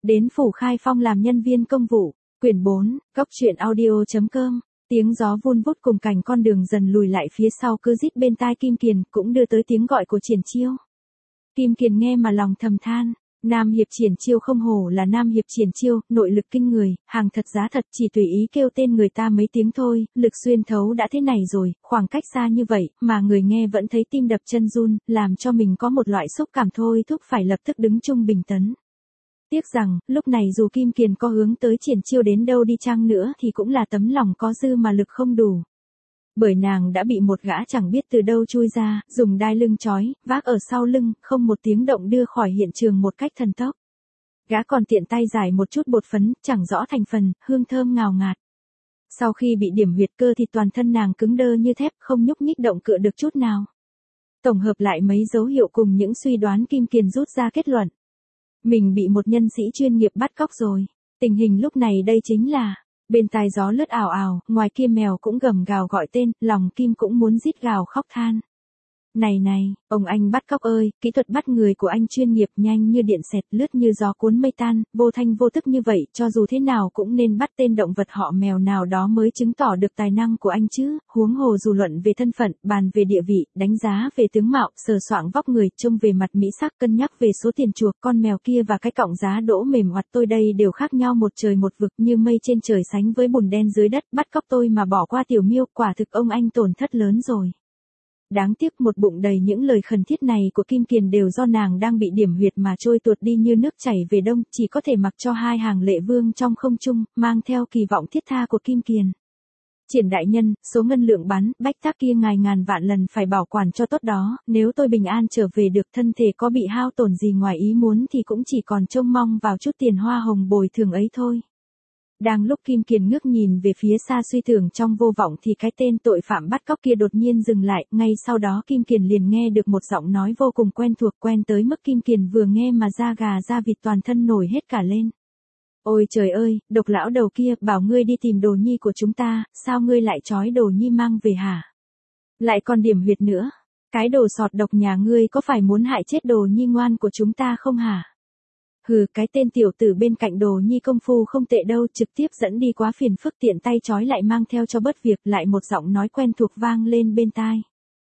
Đến Phủ Khai Phong làm nhân viên công vụ. Quyển 4, Cốc truyện audio.com. Tiếng gió vun vút cùng cảnh con đường dần lùi lại phía sau cứ rít bên tai Kim Kiền, cũng đưa tới tiếng gọi của Triển Chiêu. Kim Kiền nghe mà lòng thầm than, Nam Hiệp Triển Chiêu không hổ là Nam Hiệp Triển Chiêu, nội lực kinh người, hàng thật giá thật, chỉ tùy ý kêu tên người ta mấy tiếng thôi, lực xuyên thấu đã thế này rồi, khoảng cách xa như vậy, mà người nghe vẫn thấy tim đập chân run, làm cho mình có một loại xúc cảm thôi thúc phải lập tức đứng trung bình tấn. Tiếc rằng, lúc này dù Kim Kiền có hướng tới Triển Chiêu đến đâu đi chăng nữa thì cũng là tấm lòng có dư mà lực không đủ. Bởi nàng đã bị một gã chẳng biết từ đâu chui ra, dùng đai lưng trói, vác ở sau lưng, không một tiếng động đưa khỏi hiện trường một cách thần tốc. Gã còn tiện tay giải một chút bột phấn, chẳng rõ thành phần, hương thơm ngào ngạt. Sau khi bị điểm huyệt cơ thì toàn thân nàng cứng đơ như thép, không nhúc nhích động cựa được chút nào. Tổng hợp lại mấy dấu hiệu cùng những suy đoán, Kim Kiền rút ra kết luận. Mình bị một nhân sĩ chuyên nghiệp bắt cóc rồi. Tình hình lúc này đây chính là, bên tai gió lướt ào ào, ngoài kia mèo cũng gầm gào gọi tên, lòng Kim cũng muốn rít gào khóc than. Này, ông anh bắt cóc ơi, kỹ thuật bắt người của anh chuyên nghiệp, nhanh như điện xẹt, lướt như gió cuốn mây tan, vô thanh vô tức như vậy, cho dù thế nào cũng nên bắt tên động vật họ mèo nào đó mới chứng tỏ được tài năng của anh chứ, huống hồ dù luận về thân phận, bàn về địa vị, đánh giá về tướng mạo, sờ soạng vóc người, trông về mặt mỹ sắc, cân nhắc về số tiền chuộc, con mèo kia và cái cọng giá đỗ mềm oặt tôi đây đều khác nhau một trời một vực, như mây trên trời sánh với bùn đen dưới đất, bắt cóc tôi mà bỏ qua tiểu miêu, quả thực ông anh tổn thất lớn rồi. Đáng tiếc một bụng đầy những lời khẩn thiết này của Kim Kiền đều do nàng đang bị điểm huyệt mà trôi tuột đi như nước chảy về đông, chỉ có thể mặc cho hai hàng lệ vương trong không trung, mang theo kỳ vọng thiết tha của Kim Kiền. Triển đại nhân, số ngân lượng bắn, bách tác kia ngài ngàn vạn lần phải bảo quản cho tốt đó, nếu tôi bình an trở về được thân thể có bị hao tổn gì ngoài ý muốn thì cũng chỉ còn trông mong vào chút tiền hoa hồng bồi thường ấy thôi. Đang lúc Kim Kiền ngước nhìn về phía xa suy tưởng trong vô vọng thì cái tên tội phạm bắt cóc kia đột nhiên dừng lại, ngay sau đó Kim Kiền liền nghe được một giọng nói vô cùng quen thuộc, quen tới mức Kim Kiền vừa nghe mà da gà da vịt toàn thân nổi hết cả lên. Ôi trời ơi, độc lão đầu kia, bảo ngươi đi tìm đồ nhi của chúng ta, sao ngươi lại trói đồ nhi mang về hả? Lại còn điểm huyệt nữa, cái đồ sọt độc nhà ngươi có phải muốn hại chết đồ nhi ngoan của chúng ta không hả? Hừ, cái tên tiểu tử bên cạnh đồ nhi công phu không tệ đâu, trực tiếp dẫn đi quá phiền phức, tiện tay trói lại mang theo cho bớt việc, lại một giọng nói quen thuộc vang lên bên tai.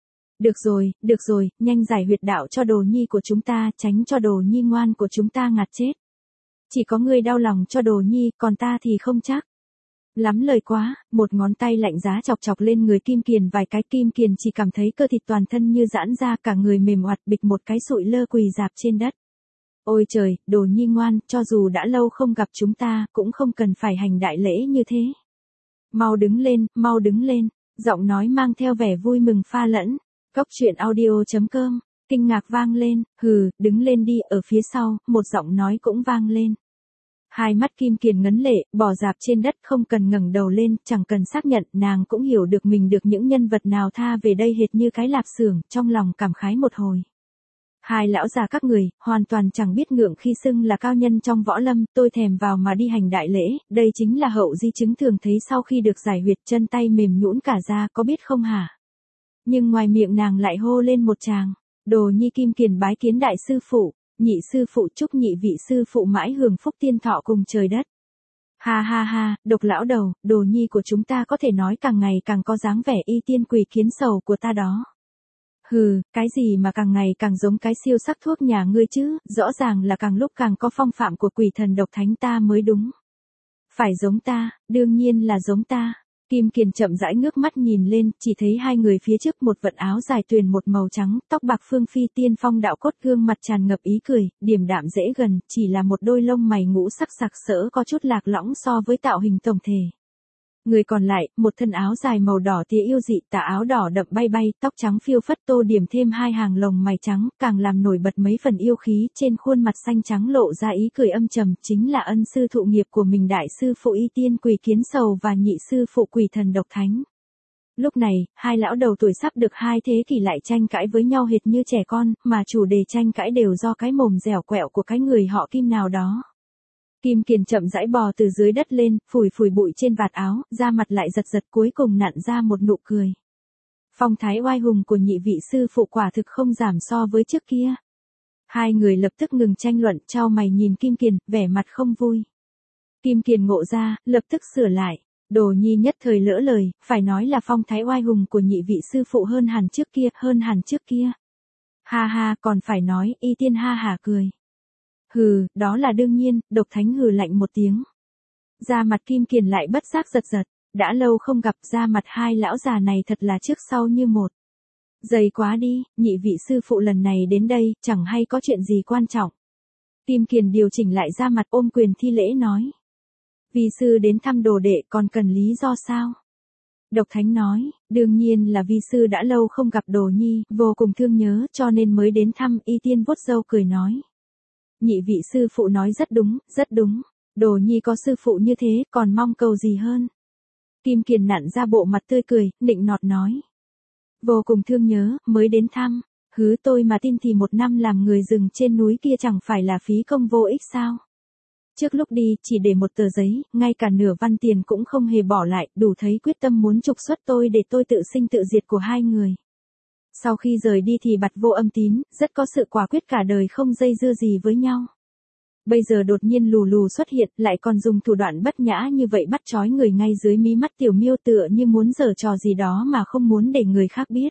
Được rồi, nhanh giải huyệt đạo cho đồ nhi của chúng ta, tránh cho đồ nhi ngoan của chúng ta ngạt chết. Chỉ có ngươi đau lòng cho đồ nhi, còn ta thì không chắc. Lắm lời quá, một ngón tay lạnh giá chọc chọc lên người Kim Kiền vài cái, Kim Kiền chỉ cảm thấy cơ thịt toàn thân như giãn ra, cả người mềm oặt, bịch một cái sụi lơ quỳ rạp trên đất. Ôi trời, đồ nhi ngoan, cho dù đã lâu không gặp chúng ta, cũng không cần phải hành đại lễ như thế. Mau đứng lên, giọng nói mang theo vẻ vui mừng pha lẫn. Cốc truyện audio.com, kinh ngạc vang lên, hừ, đứng lên đi, ở phía sau, một giọng nói cũng vang lên. Hai mắt Kim Kiền ngấn lệ, bò rạp trên đất không cần ngẩng đầu lên, chẳng cần xác nhận, nàng cũng hiểu được mình được những nhân vật nào tha về đây hệt như cái lạp xưởng, trong lòng cảm khái một hồi. Hai lão già các người, hoàn toàn chẳng biết ngượng khi xưng là cao nhân trong võ lâm, tôi thèm vào mà đi hành đại lễ, đây chính là hậu di chứng thường thấy sau khi được giải huyệt, chân tay mềm nhũn cả ra, có biết không hả? Nhưng ngoài miệng nàng lại hô lên một tràng, đồ nhi Kim Kiền bái kiến đại sư phụ, nhị sư phụ, chúc nhị vị sư phụ mãi hưởng phúc tiên thọ cùng trời đất. Ha, độc lão đầu, đồ nhi của chúng ta có thể nói càng ngày càng có dáng vẻ y tiên quỷ kiến sầu của ta đó. Hừ, cái gì mà càng ngày càng giống cái siêu sắc thuốc nhà ngươi chứ, rõ ràng là càng lúc càng có phong phạm của quỷ thần độc thánh ta mới đúng. Phải giống ta, đương nhiên là giống ta. Kim Kiền chậm rãi ngước mắt nhìn lên, chỉ thấy hai người phía trước, một vận áo dài tuyền một màu trắng, tóc bạc phương phi tiên phong đạo cốt, gương mặt tràn ngập ý cười, điềm đạm dễ gần, chỉ là một đôi lông mày ngũ sắc sặc sỡ có chút lạc lõng so với tạo hình tổng thể. Người còn lại, một thân áo dài màu đỏ tía yêu dị, tà áo đỏ đậm bay bay, tóc trắng phiêu phất, tô điểm thêm hai hàng lồng mày trắng, càng làm nổi bật mấy phần yêu khí, trên khuôn mặt xanh trắng lộ ra ý cười âm trầm, chính là ân sư thụ nghiệp của mình đại sư phụ y tiên quỷ kiến sầu và nhị sư phụ quỷ thần độc thánh. Lúc này, hai lão đầu tuổi sắp được 2 thế kỷ lại tranh cãi với nhau hệt như trẻ con, mà chủ đề tranh cãi đều do cái mồm dẻo quẹo của cái người họ Kim nào đó. Kim Kiền chậm rãi bò từ dưới đất lên, phủi bụi trên vạt áo, da mặt lại giật cuối cùng nặn ra một nụ cười. Phong thái oai hùng của nhị vị sư phụ quả thực không giảm so với trước kia. Hai người lập tức ngừng tranh luận, chau mày nhìn Kim Kiền, vẻ mặt không vui. Kim Kiền ngộ ra, lập tức sửa lại. Đồ Nhi nhất thời lỡ lời, phải nói là phong thái oai hùng của nhị vị sư phụ hơn hẳn trước kia, hơn hẳn trước kia. Ha ha, còn phải nói, Y Tiên ha hả cười. Hừ, đó là đương nhiên, Độc Thánh hừ lạnh một tiếng. Da mặt Kim Kiền lại bất giác giật giật, đã lâu không gặp, da mặt hai lão già này thật là trước sau như một. Dày quá đi, nhị vị sư phụ lần này đến đây, chẳng hay có chuyện gì quan trọng. Kim Kiền điều chỉnh lại da mặt ôm quyền thi lễ nói. Vi sư đến thăm đồ đệ còn cần lý do sao? Độc Thánh nói, đương nhiên là vi sư đã lâu không gặp Đồ Nhi, vô cùng thương nhớ cho nên mới đến thăm. Y Tiên vuốt râu cười nói. Nhị vị sư phụ nói rất đúng, rất đúng. Đồ Nhi có sư phụ như thế, còn mong cầu gì hơn? Kim Kiền nặn ra bộ mặt tươi cười, nịnh nọt nói. Vô cùng thương nhớ, mới đến thăm. Hứ tôi mà tin thì 1 năm làm người rừng trên núi kia chẳng phải là phí công vô ích sao? Trước lúc đi, chỉ để một tờ giấy, ngay cả nửa văn tiền cũng không hề bỏ lại, đủ thấy quyết tâm muốn trục xuất tôi để tôi tự sinh tự diệt của hai người. Sau khi rời đi thì bặt vô âm tín, rất có sự quả quyết cả đời không dây dưa gì với nhau. Bây giờ đột nhiên lù lù xuất hiện, lại còn dùng thủ đoạn bất nhã như vậy bắt trói người ngay dưới mí mắt Tiểu Miêu, tựa như muốn giở trò gì đó mà không muốn để người khác biết.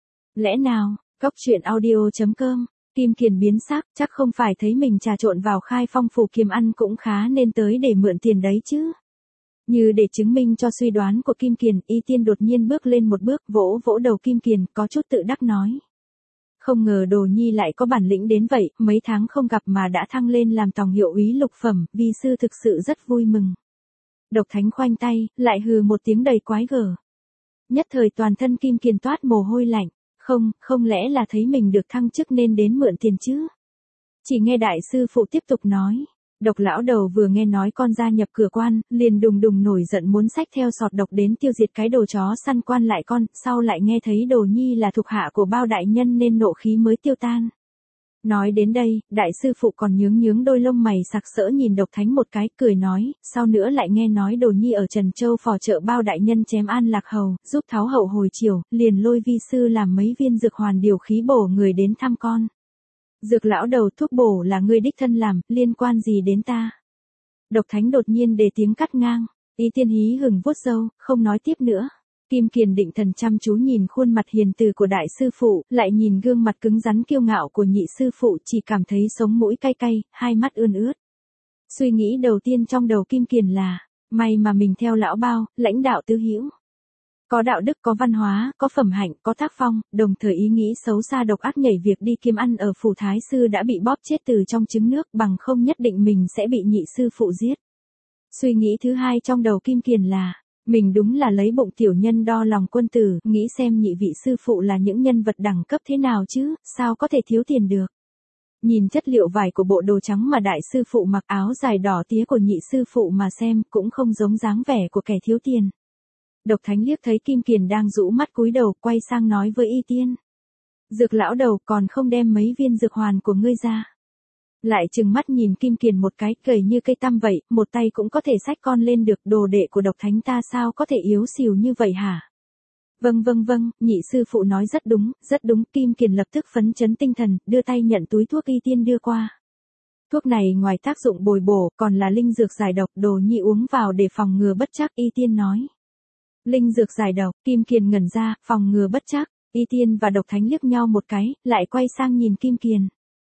Lẽ nào, Cóc Truyện Audio.com. Kim Kiền biến sắc, chắc không phải thấy mình trà trộn vào Khai Phong phủ kiếm ăn cũng khá nên tới để mượn tiền đấy chứ. Như để chứng minh cho suy đoán của Kim Kiền, Y Tiên đột nhiên bước lên một bước, vỗ vỗ đầu Kim Kiền, có chút tự đắc nói. Không ngờ Đồ Nhi lại có bản lĩnh đến vậy, mấy tháng không gặp mà đã thăng lên làm tòng hiệu úy lục phẩm, vi sư thực sự rất vui mừng. Độc Thánh khoanh tay, lại hừ một tiếng đầy quái gở. Nhất thời toàn thân Kim Kiền toát mồ hôi lạnh. Không lẽ là thấy mình được thăng chức nên đến mượn tiền chứ? Chỉ nghe đại sư phụ tiếp tục nói. Độc lão đầu vừa nghe nói con gia nhập cửa quan, liền đùng đùng nổi giận muốn xách theo sọt độc đến tiêu diệt cái đồ chó săn quan lại con, sau lại nghe thấy Đồ Nhi là thuộc hạ của Bao đại nhân nên nộ khí mới tiêu tan. Nói đến đây, đại sư phụ còn nhướng đôi lông mày sặc sỡ nhìn Độc Thánh một cái, cười nói, sau nữa lại nghe nói Đồ Nhi ở Trần Châu phò trợ Bao đại nhân chém An Lạc Hầu, giúp tháo hậu hồi chiều, liền lôi vi sư làm mấy viên dược hoàn điều khí bổ người đến thăm con. Dược lão đầu, thuốc bổ là ngươi đích thân làm, liên quan gì đến ta? Độc Thánh đột nhiên đề tiếng cắt ngang, Y Tiên hí hửng vuốt râu, không nói tiếp nữa. Kim Kiền định thần chăm chú nhìn khuôn mặt hiền từ của đại sư phụ, lại nhìn gương mặt cứng rắn kiêu ngạo của nhị sư phụ, chỉ cảm thấy sống mũi cay cay, hai mắt ươn ướt. Suy nghĩ đầu tiên trong đầu Kim Kiền là, may mà mình theo lão Bao, lãnh đạo tứ hữu. Có đạo đức, có văn hóa, có phẩm hạnh, có tác phong, đồng thời ý nghĩ xấu xa độc ác nhảy việc đi kiếm ăn ở phủ thái sư đã bị bóp chết từ trong trứng nước, bằng không nhất định mình sẽ bị nhị sư phụ giết. Suy nghĩ thứ hai trong đầu Kim Kiền là, mình đúng là lấy bụng tiểu nhân đo lòng quân tử, nghĩ xem nhị vị sư phụ là những nhân vật đẳng cấp thế nào chứ, sao có thể thiếu tiền được. Nhìn chất liệu vải của bộ đồ trắng mà đại sư phụ mặc, áo dài đỏ tía của nhị sư phụ mà xem, cũng không giống dáng vẻ của kẻ thiếu tiền. Độc Thánh liếc thấy Kim Kiền đang rũ mắt cúi đầu, quay sang nói với Y Tiên. Dược lão đầu, còn không đem mấy viên dược hoàn của ngươi ra. Lại trừng mắt nhìn Kim Kiền một cái, gầy như cây tăm vậy, một tay cũng có thể xách con lên được, đồ đệ của Độc Thánh ta sao có thể yếu xìu như vậy hả? Vâng, nhị sư phụ nói rất đúng, Kim Kiền lập tức phấn chấn tinh thần, đưa tay nhận túi thuốc Y Tiên đưa qua. Thuốc này ngoài tác dụng bồi bổ, còn là linh dược giải độc, Đồ Nhi uống vào để phòng ngừa bất trắc, Y Tiên nói. Linh dược giải độc, Kim Kiền ngẩn ra, phòng ngừa bất trắc, Y Tiên và Độc Thánh liếc nhau một cái, lại quay sang nhìn Kim Kiền.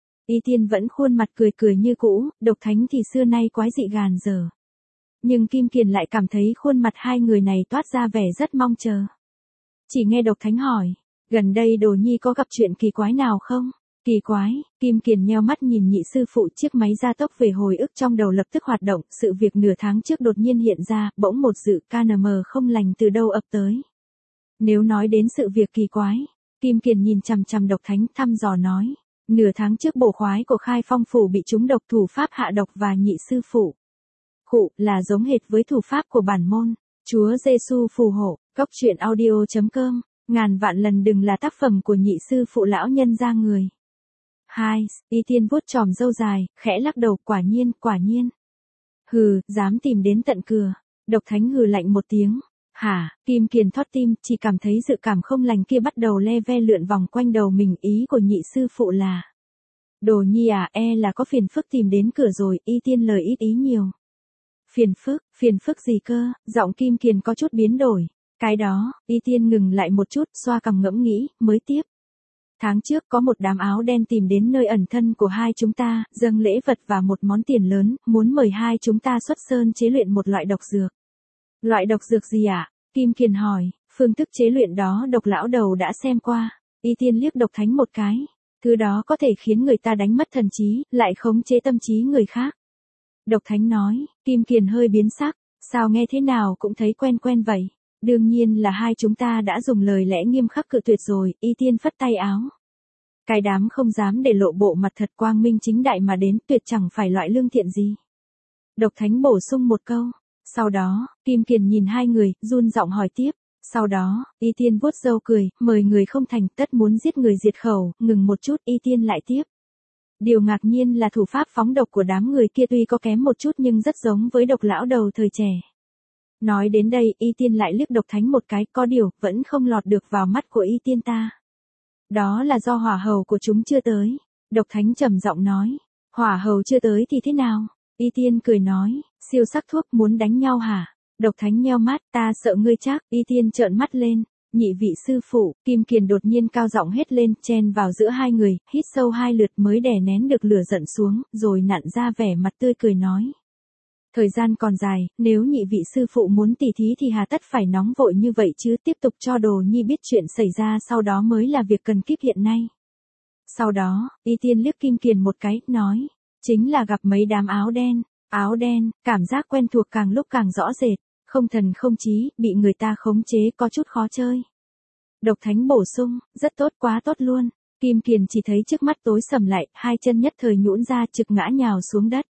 Y Tiên vẫn khuôn mặt cười như cũ, Độc Thánh thì xưa nay quái dị gàn dở. Nhưng Kim Kiền lại cảm thấy khuôn mặt hai người này toát ra vẻ rất mong chờ. Chỉ nghe Độc Thánh hỏi, gần đây Đồ Nhi có gặp chuyện kỳ quái nào không? Kỳ quái, Kim Kiền nheo mắt nhìn nhị sư phụ, chiếc máy gia tốc về hồi ức trong đầu lập tức hoạt động, sự việc nửa tháng trước đột nhiên hiện ra, bỗng một dự KNM không lành từ đâu ập tới. Nếu nói đến sự việc kỳ quái, Kim Kiền nhìn chằm chằm Độc Thánh thăm dò nói, nửa tháng trước bổ khoái của Khai Phong phủ bị trúng độc, thủ pháp hạ độc và nhị sư phụ. Khụ, là giống hệt với thủ pháp của bản môn, Chúa Giêsu phù hộ, Cóc Truyện Audio.com, ngàn vạn lần đừng là tác phẩm của nhị sư phụ lão nhân ra người. Hai, Y Tiên vuốt chòm râu dài, khẽ lắc đầu, quả nhiên. Hừ, dám tìm đến tận cửa. Độc Thánh hừ lạnh một tiếng. Hả, Kim Kiền thót tim, chỉ cảm thấy dự cảm không lành kia bắt đầu le ve lượn vòng quanh đầu mình, ý của nhị sư phụ là. Đồ Nhi à, là có phiền phức tìm đến cửa rồi, Y Tiên lời ít ý nhiều. Phiền phức gì cơ, giọng Kim Kiền có chút biến đổi. Cái đó, Y Tiên ngừng lại một chút, xoa cằm ngẫm nghĩ, mới tiếp. Tháng trước có một đám áo đen tìm đến nơi ẩn thân của hai chúng ta, dâng lễ vật và một món tiền lớn, muốn mời hai chúng ta xuất sơn chế luyện một loại độc dược. Loại độc dược gì ạ? Kim Kiền hỏi, phương thức chế luyện đó Độc lão đầu đã xem qua. Y Tiên liếc Độc Thánh một cái. Thứ đó có thể khiến người ta đánh mất thần trí, lại khống chế tâm trí người khác. Độc Thánh nói, Kim Kiền hơi biến sắc, sao nghe thế nào cũng thấy quen quen vậy. Đương nhiên là hai chúng ta đã dùng lời lẽ nghiêm khắc cự tuyệt rồi, Y Tiên phất tay áo. Cái đám không dám để lộ bộ mặt thật quang minh chính đại mà đến, tuyệt chẳng phải loại lương thiện gì. Độc Thánh bổ sung một câu. Sau đó, Kim Kiền nhìn hai người, run giọng hỏi tiếp. Sau đó, Y Tiên vuốt râu cười, mời người không thành, tất muốn giết người diệt khẩu, ngừng một chút, Y Tiên lại tiếp. Điều ngạc nhiên là thủ pháp phóng độc của đám người kia tuy có kém một chút nhưng rất giống với Độc lão đầu thời trẻ. Nói đến đây, Y Tiên lại liếc Độc Thánh một cái, có điều, vẫn không lọt được vào mắt của Y Tiên ta. Đó là do hỏa hầu của chúng chưa tới. Độc Thánh trầm giọng nói. Hỏa hầu chưa tới thì thế nào? Y Tiên cười nói, siêu sắc thuốc muốn đánh nhau hả? Độc Thánh nheo mắt, ta sợ ngươi chắc. Y Tiên trợn mắt lên. Nhị vị sư phụ, Kim Kiền đột nhiên cao giọng hét lên, chen vào giữa hai người, hít sâu hai lượt mới đè nén được lửa giận xuống, rồi nặn ra vẻ mặt tươi cười nói. Thời gian còn dài, nếu nhị vị sư phụ muốn tỉ thí thì hà tất phải nóng vội như vậy chứ, tiếp tục cho Đồ Nhi biết chuyện xảy ra sau đó mới là việc cần kíp hiện nay. Sau đó, Y Tiên liếc Kim Kiền một cái, nói, chính là gặp mấy đám áo đen, cảm giác quen thuộc càng lúc càng rõ rệt, không thần không trí, bị người ta khống chế có chút khó chơi. Độc Thánh bổ sung, rất tốt, quá tốt luôn. Kim Kiền chỉ thấy trước mắt tối sầm lại, hai chân nhất thời nhũn ra trực ngã nhào xuống đất.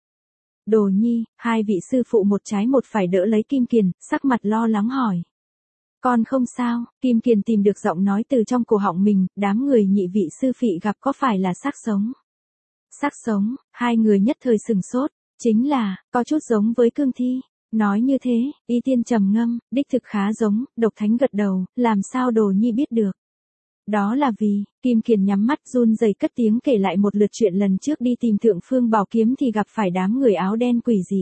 Đồ Nhi, hai vị sư phụ một trái một phải đỡ lấy Kim Kiền, sắc mặt lo lắng hỏi. Con không sao, Kim Kiền tìm được giọng nói từ trong cổ họng mình, đám người nhị vị sư phị gặp có phải là xác sống? Xác sống, hai người nhất thời sừng sốt, chính là, có chút giống với cương thi. Nói như thế, Y Tiên trầm ngâm, đích thực khá giống, Độc Thánh gật đầu, làm sao Đồ Nhi biết được? Đó là vì, Kim Kiền nhắm mắt run rẩy cất tiếng kể lại một lượt chuyện lần trước đi tìm Thượng Phương Bảo Kiếm thì gặp phải đám người áo đen quỷ dị.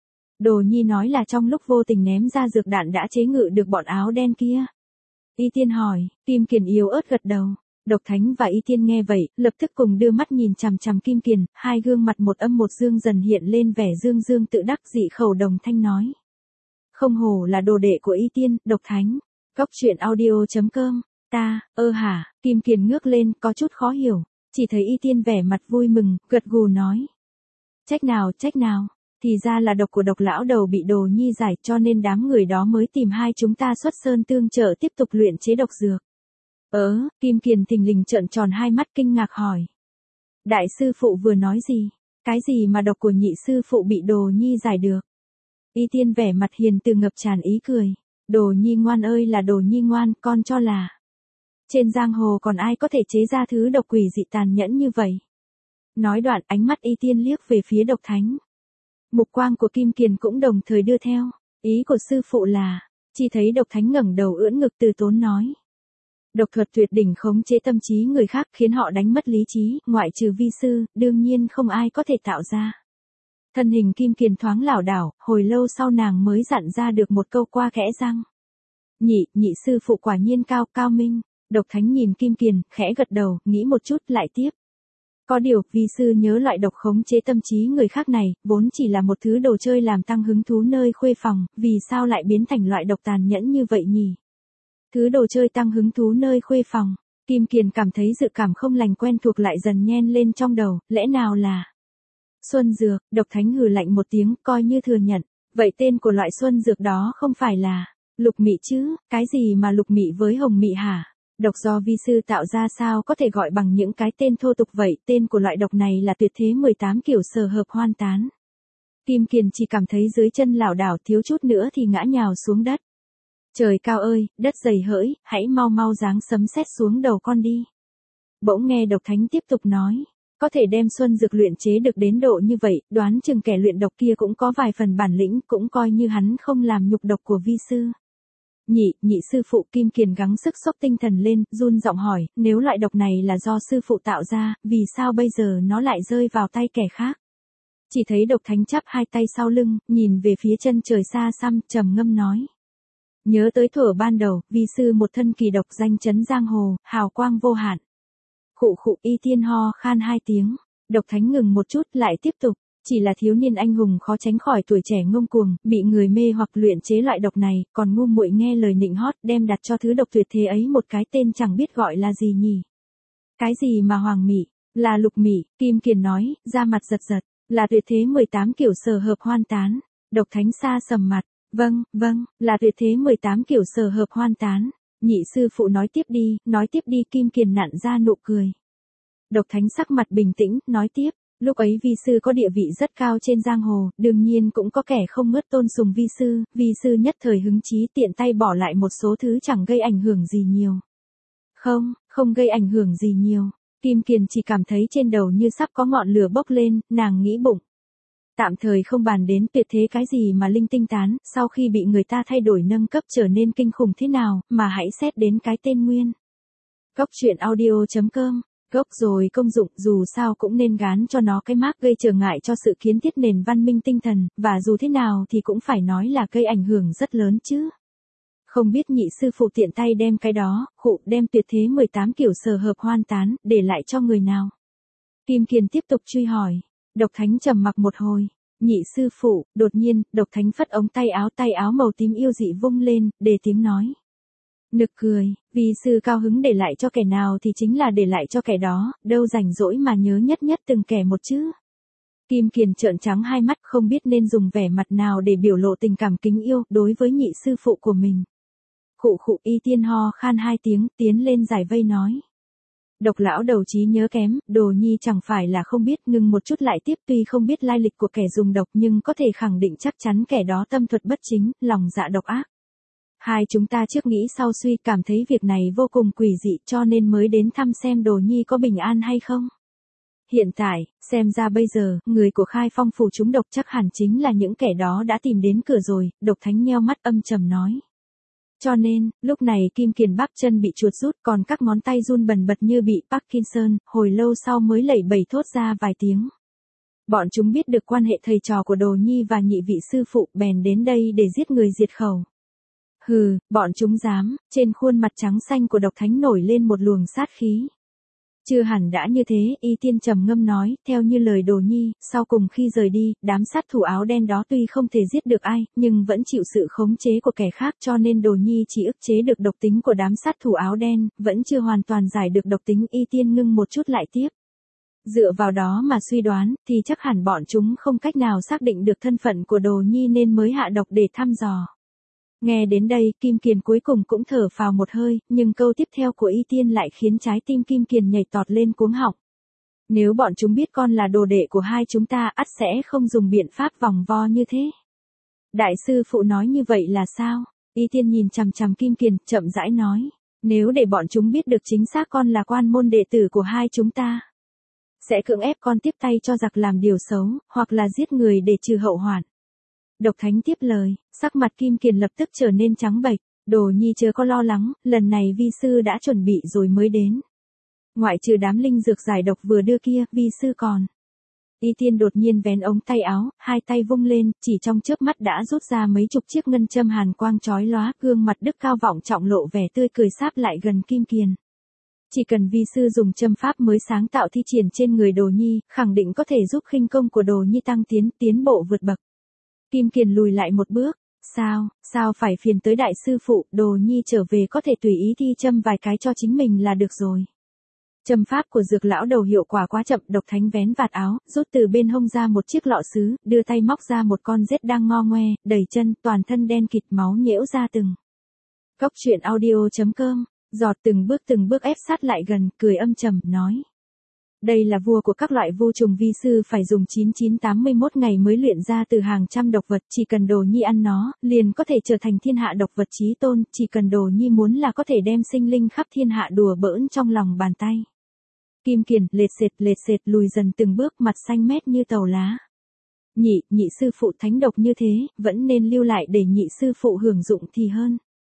Đồ Nhi nói là trong lúc vô tình ném ra dược đạn đã chế ngự được bọn áo đen kia. Y Tiên hỏi, Kim Kiền yếu ớt gật đầu. Độc Thánh và Y Tiên nghe vậy, lập tức cùng đưa mắt nhìn chằm chằm Kim Kiền, hai gương mặt một âm một dương dần hiện lên vẻ dương dương tự đắc, dị khẩu đồng thanh nói. Không hổ là đồ đệ của Y Tiên, Độc Thánh. Góc truyện audio.com. Ta, hả, Kim Kiền ngước lên, có chút khó hiểu, chỉ thấy Y Tiên vẻ mặt vui mừng, gật gù nói. Trách nào, thì ra là độc của Độc lão đầu bị Đồ Nhi giải cho nên đám người đó mới tìm hai chúng ta xuất sơn tương trợ tiếp tục luyện chế độc dược. Kim Kiền thình lình trợn tròn hai mắt kinh ngạc hỏi. Đại sư phụ vừa nói gì? Cái gì mà độc của nhị sư phụ bị Đồ Nhi giải được? Y Tiên vẻ mặt hiền từ ngập tràn ý cười. Đồ Nhi ngoan ơi là Đồ Nhi ngoan, con cho là. Trên giang hồ còn ai có thể chế ra thứ độc quỷ dị tàn nhẫn như vậy? Nói đoạn ánh mắt Y Tiên liếc về phía Độc Thánh. Mục quang của Kim Kiền cũng đồng thời đưa theo. Ý của sư phụ là, chỉ thấy Độc Thánh ngẩng đầu ưỡn ngực từ tốn nói. Độc thuật tuyệt đỉnh khống chế tâm trí người khác khiến họ đánh mất lý trí, ngoại trừ vi sư, đương nhiên không ai có thể tạo ra. Thân hình Kim Kiền thoáng lảo đảo, hồi lâu sau nàng mới dặn ra được một câu qua kẽ răng. Nhị sư phụ quả nhiên cao minh. Độc Thánh nhìn Kim Kiền, khẽ gật đầu, nghĩ một chút lại tiếp. Có điều, vi sư nhớ loại độc khống chế tâm trí người khác này, vốn chỉ là một thứ đồ chơi làm tăng hứng thú nơi khuê phòng, vì sao lại biến thành loại độc tàn nhẫn như vậy nhỉ? Thứ đồ chơi tăng hứng thú nơi khuê phòng. Kim Kiền cảm thấy dự cảm không lành quen thuộc lại dần nhen lên trong đầu, lẽ nào là xuân dược? Độc Thánh hừ lạnh một tiếng, coi như thừa nhận. Vậy tên của loại xuân dược đó không phải là lục mị chứ? Cái gì mà lục mị với hồng mị hả? Độc do vi sư tạo ra sao có thể gọi bằng những cái tên thô tục vậy? Tên của loại độc này là tuyệt thế 18 kiểu sở hợp hoan tán. Kim Kiền chỉ cảm thấy dưới chân lảo đảo, thiếu chút nữa thì ngã nhào xuống đất. Trời cao ơi, đất dày hỡi, hãy mau giáng sấm sét xuống đầu con đi. Bỗng nghe Độc Thánh tiếp tục nói, có thể đem xuân dược luyện chế được đến độ như vậy, đoán chừng kẻ luyện độc kia cũng có vài phần bản lĩnh, cũng coi như hắn không làm nhục độc của vi sư. Nhị sư phụ. Kim Kiền gắng sức xốc tinh thần lên, run giọng hỏi, nếu loại độc này là do sư phụ tạo ra, vì sao bây giờ nó lại rơi vào tay kẻ khác? Chỉ thấy Độc Thánh chắp hai tay sau lưng, nhìn về phía chân trời xa xăm, trầm ngâm nói. Nhớ tới thuở ban đầu, vi sư một thân kỳ độc danh chấn giang hồ, hào quang vô hạn. Khụ khụ. Y Tiên ho khan hai tiếng. Độc Thánh ngừng một chút lại tiếp tục. Chỉ là thiếu niên anh hùng khó tránh khỏi tuổi trẻ ngông cuồng, bị người mê hoặc luyện chế loại độc này, còn ngu muội nghe lời nịnh hót, đem đặt cho thứ độc tuyệt thế ấy một cái tên chẳng biết gọi là gì nhỉ. Cái gì mà hoàng mị, là lục mị. Kim Kiền nói, da mặt giật giật, là tuyệt thế 18 kiểu sở hợp hoan tán. Độc Thánh xa sầm mặt, vâng, là tuyệt thế 18 kiểu sở hợp hoan tán. Nhị sư phụ nói tiếp đi. Kim Kiền nặn ra nụ cười. Độc Thánh sắc mặt bình tĩnh, nói tiếp. Lúc ấy vi sư có địa vị rất cao trên giang hồ, đương nhiên cũng có kẻ không ngớt tôn sùng vi sư nhất thời hứng chí tiện tay bỏ lại một số thứ chẳng gây ảnh hưởng gì nhiều. Không gây ảnh hưởng gì nhiều. Kim Kiền chỉ cảm thấy trên đầu như sắp có ngọn lửa bốc lên, nàng nghĩ bụng. Tạm thời không bàn đến tuyệt thế cái gì mà linh tinh tán, sau khi bị người ta thay đổi nâng cấp trở nên kinh khủng thế nào, mà hãy xét đến cái tên nguyên. Cốc truyện audio.com. Gốc rồi công dụng, dù sao cũng nên gán cho nó cái mác gây trở ngại cho sự kiến thiết nền văn minh tinh thần, và dù thế nào thì cũng phải nói là gây ảnh hưởng rất lớn chứ. Không biết nhị sư phụ tiện tay đem cái đó, đem tuyệt thế 18 kiểu sở hợp hoan tán, để lại cho người nào? Kim Kiền tiếp tục truy hỏi. Độc Thánh trầm mặc một hồi. Nhị sư phụ. Đột nhiên, Độc Thánh phất ống tay áo màu tím yêu dị vung lên, đề tiếng nói. Nực cười, vì sư cao hứng để lại cho kẻ nào thì chính là để lại cho kẻ đó, đâu rảnh rỗi mà nhớ nhất từng kẻ một chứ. Kim Kiền trợn trắng hai mắt, không biết nên dùng vẻ mặt nào để biểu lộ tình cảm kính yêu đối với nhị sư phụ của mình. Khụ khụ. Y Tiên ho khan hai tiếng, tiến lên giải vây nói. Độc lão đầu trí nhớ kém, Đồ Nhi chẳng phải là không biết, ngừng một chút lại tiếp, tuy không biết lai lịch của kẻ dùng độc nhưng có thể khẳng định chắc chắn kẻ đó tâm thuật bất chính, lòng dạ độc ác. Hai chúng ta trước nghĩ sau suy cảm thấy việc này vô cùng quỷ dị cho nên mới đến thăm xem Đồ Nhi có bình an hay không. Hiện tại, xem ra bây giờ, người của Khai Phong phủ chúng độc chắc hẳn chính là những kẻ đó đã tìm đến cửa rồi. Độc Thánh nheo mắt âm trầm nói. Cho nên, lúc này Kim Kiền bắp chân bị chuột rút, còn các ngón tay run bần bật như bị Parkinson, hồi lâu sau mới lẩy bẩy thốt ra vài tiếng. Bọn chúng biết được quan hệ thầy trò của Đồ Nhi và nhị vị sư phụ, bèn đến đây để giết người diệt khẩu. Hừ, bọn chúng dám. Trên khuôn mặt trắng xanh của Độc Thánh nổi lên một luồng sát khí. Chưa hẳn đã như thế, Y Tiên trầm ngâm nói, theo như lời Đồ Nhi, sau cùng khi rời đi, đám sát thủ áo đen đó tuy không thể giết được ai, nhưng vẫn chịu sự khống chế của kẻ khác, cho nên Đồ Nhi chỉ ức chế được độc tính của đám sát thủ áo đen, vẫn chưa hoàn toàn giải được độc tính. Y Tiên ngưng một chút lại tiếp. Dựa vào đó mà suy đoán, thì chắc hẳn bọn chúng không cách nào xác định được thân phận của Đồ Nhi nên mới hạ độc để thăm dò. Nghe đến đây, Kim Kiền cuối cùng cũng thở phào một hơi, nhưng câu tiếp theo của Y Tiên lại khiến trái tim Kim Kiền nhảy tọt lên cuống họng. Nếu bọn chúng biết con là đồ đệ của hai chúng ta, ắt sẽ không dùng biện pháp vòng vo như thế. Đại sư phụ nói như vậy là sao? Y Tiên nhìn chằm chằm Kim Kiền, chậm rãi nói. Nếu để bọn chúng biết được chính xác con là quan môn đệ tử của hai chúng ta, sẽ cưỡng ép con tiếp tay cho giặc làm điều xấu, hoặc là giết người để trừ hậu hoạn. Độc Thánh tiếp lời, sắc mặt Kim Kiền lập tức trở nên trắng bệch. Đồ Nhi chớ có lo lắng, lần này vi sư đã chuẩn bị rồi mới đến. Ngoại trừ đám linh dược giải độc vừa đưa kia, vi sư còn. Y Tiên đột nhiên vén ống tay áo, hai tay vung lên, chỉ trong chớp mắt đã rút ra mấy chục chiếc ngân châm hàn quang chói lóa, gương mặt đức cao vọng trọng lộ vẻ tươi cười sáp lại gần Kim Kiền. Chỉ cần vi sư dùng châm pháp mới sáng tạo thi triển trên người Đồ Nhi, khẳng định có thể giúp khinh công của Đồ Nhi tiến bộ vượt bậc. Kim Kiền lùi lại một bước. Sao phải phiền tới đại sư phụ, Đồ Nhi trở về có thể tùy ý thi châm vài cái cho chính mình là được rồi. Châm pháp của dược lão đầu hiệu quả quá chậm. Độc Thánh vén vạt áo, rút từ bên hông ra một chiếc lọ sứ, đưa tay móc ra một con rết đang ngo ngoe, đầy chân, toàn thân đen kịt, máu nhễu ra từng. Cốc truyện audio.com. Giọt từng bước ép sát lại gần, cười âm trầm, nói. Đây là vua của các loại vô trùng, vi sư phải dùng 9981 ngày mới luyện ra từ hàng trăm độc vật, chỉ cần Đồ Nhi ăn nó, liền có thể trở thành thiên hạ độc vật chí tôn, chỉ cần Đồ Nhi muốn là có thể đem sinh linh khắp thiên hạ đùa bỡn trong lòng bàn tay. Kim Kiền lệt sệt lùi dần từng bước, mặt xanh mét như tàu lá. Nhị sư phụ thánh độc như thế, vẫn nên lưu lại để nhị sư phụ hưởng dụng thì hơn.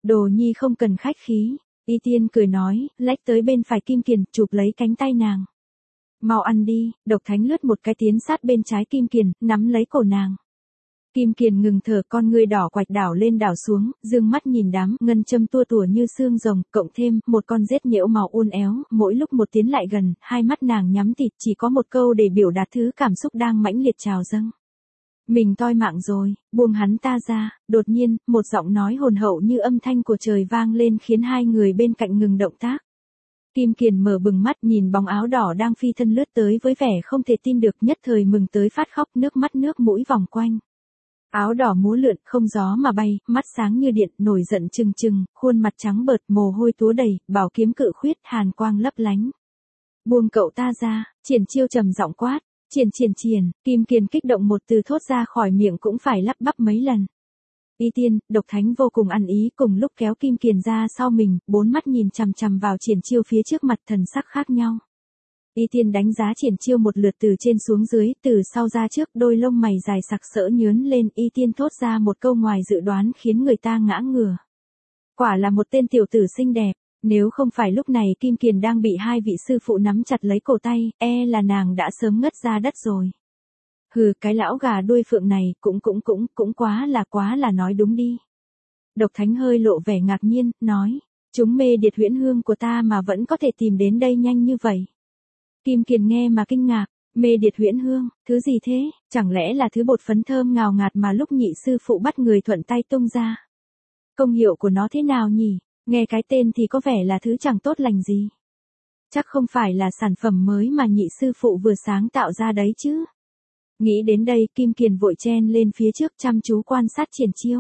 Đồ nhi không cần khách khí. Y Tiên cười nói, lách tới bên phải Kim Kiền, chụp lấy cánh tay nàng. Mau ăn đi. Độc Thánh lướt một cái tiến sát bên trái Kim Kiền, nắm lấy cổ nàng. Kim Kiền ngừng thở, con ngươi đỏ quạch đảo lên đảo xuống, dương mắt nhìn đám ngân châm tua tủa như xương rồng, cộng thêm một con rết nhễu màu uốn éo, mỗi lúc một tiến lại gần, hai mắt nàng nhắm tịt, chỉ có một câu để biểu đạt thứ cảm xúc đang mãnh liệt trào dâng. Mình toi mạng rồi, buông hắn ta ra. Đột nhiên, một giọng nói hồn hậu như âm thanh của trời vang lên khiến hai người bên cạnh ngừng động tác. Kim Kiền mở bừng mắt nhìn bóng áo đỏ đang phi thân lướt tới với vẻ không thể tin được, nhất thời mừng tới phát khóc, nước mắt nước mũi vòng quanh. Áo đỏ múa lượn, không gió mà bay, mắt sáng như điện, nổi giận trừng trừng, khuôn mặt trắng bợt, mồ hôi túa đầy, bảo kiếm cự khuyết, hàn quang lấp lánh. Buông cậu ta ra. Triển Chiêu trầm giọng quát. Triển. Kim Kiền kích động một từ thốt ra khỏi miệng cũng phải lắp bắp mấy lần. Y Tiên, Độc Thánh vô cùng ăn ý, cùng lúc kéo Kim Kiền ra sau mình, bốn mắt nhìn chằm chằm vào Triển Chiêu phía trước mặt, thần sắc khác nhau. Y Tiên đánh giá Triển Chiêu một lượt từ trên xuống dưới, từ sau ra trước, đôi lông mày dài sặc sỡ nhướn lên. Y Tiên thốt ra một câu ngoài dự đoán khiến người ta ngã ngửa. Quả là một tên tiểu tử xinh đẹp. Nếu không phải lúc này Kim Kiền đang bị hai vị sư phụ nắm chặt lấy cổ tay, e là nàng đã sớm ngất ra đất rồi. Hừ, cái lão gà đuôi phượng này, cũng quá là nói đúng đi. Độc Thánh hơi lộ vẻ ngạc nhiên, nói, chúng mê điệt huyễn hương của ta mà vẫn có thể tìm đến đây nhanh như vậy. Kim Kiền nghe mà kinh ngạc, mê điệt huyễn hương, thứ gì thế, chẳng lẽ là thứ bột phấn thơm ngào ngạt mà lúc nhị sư phụ bắt người thuận tay tung ra. Công hiệu của nó thế nào nhỉ? Nghe cái tên thì có vẻ là thứ chẳng tốt lành gì. Chắc không phải là sản phẩm mới mà nhị sư phụ vừa sáng tạo ra đấy chứ. Nghĩ đến đây, Kim Kiền vội chen lên phía trước chăm chú quan sát Triển Chiêu.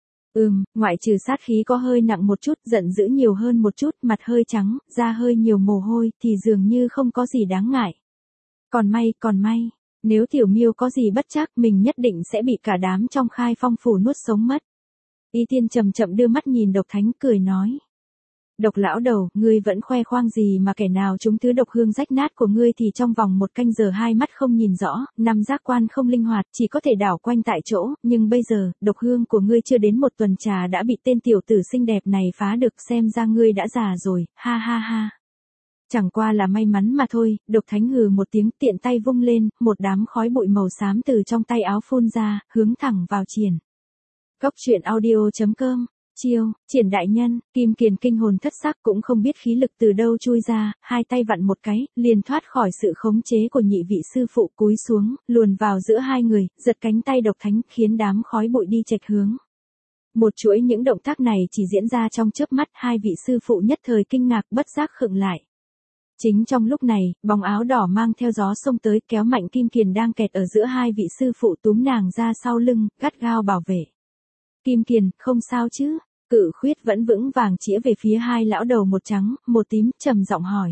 Ngoại trừ sát khí có hơi nặng một chút, giận dữ nhiều hơn một chút, mặt hơi trắng, da hơi nhiều mồ hôi, thì dường như không có gì đáng ngại. Còn may, nếu Tiểu Miêu có gì bất trắc, mình nhất định sẽ bị cả đám trong Khai Phong phủ nuốt sống mất. Y Tiên chậm chậm đưa mắt nhìn Độc Thánh, cười nói. Độc lão đầu, ngươi vẫn khoe khoang gì mà kẻ nào trúng thứ độc hương rách nát của ngươi thì trong vòng 1 canh giờ hai mắt không nhìn rõ, 5 giác quan không linh hoạt, chỉ có thể đảo quanh tại chỗ, nhưng bây giờ, độc hương của ngươi chưa đến 1 tuần trà đã bị tên tiểu tử xinh đẹp này phá được, xem ra ngươi đã già rồi, ha ha ha. Chẳng qua là may mắn mà thôi. Độc Thánh hừ một tiếng, tiện tay vung lên, một đám khói bụi màu xám từ trong tay áo phun ra, hướng thẳng vào Triển. Góc truyện audio.com. Chiêu, Triển đại nhân. Kim Kiền kinh hồn thất sắc, cũng không biết khí lực từ đâu chui ra, hai tay vặn một cái, liền thoát khỏi sự khống chế của nhị vị sư phụ, cúi xuống, luồn vào giữa hai người, giật cánh tay Độc Thánh, khiến đám khói bụi đi chệch hướng. Một chuỗi những động tác này chỉ diễn ra trong chớp mắt, hai vị sư phụ nhất thời kinh ngạc, bất giác khựng lại. Chính trong lúc này, bóng áo đỏ mang theo gió xông tới, kéo mạnh Kim Kiền đang kẹt ở giữa hai vị sư phụ, túm nàng ra sau lưng, gắt gao bảo vệ. Kim Kiền, không sao chứ? Cự khuyết vẫn vững vàng chĩa về phía hai lão đầu một trắng, một tím, trầm giọng hỏi.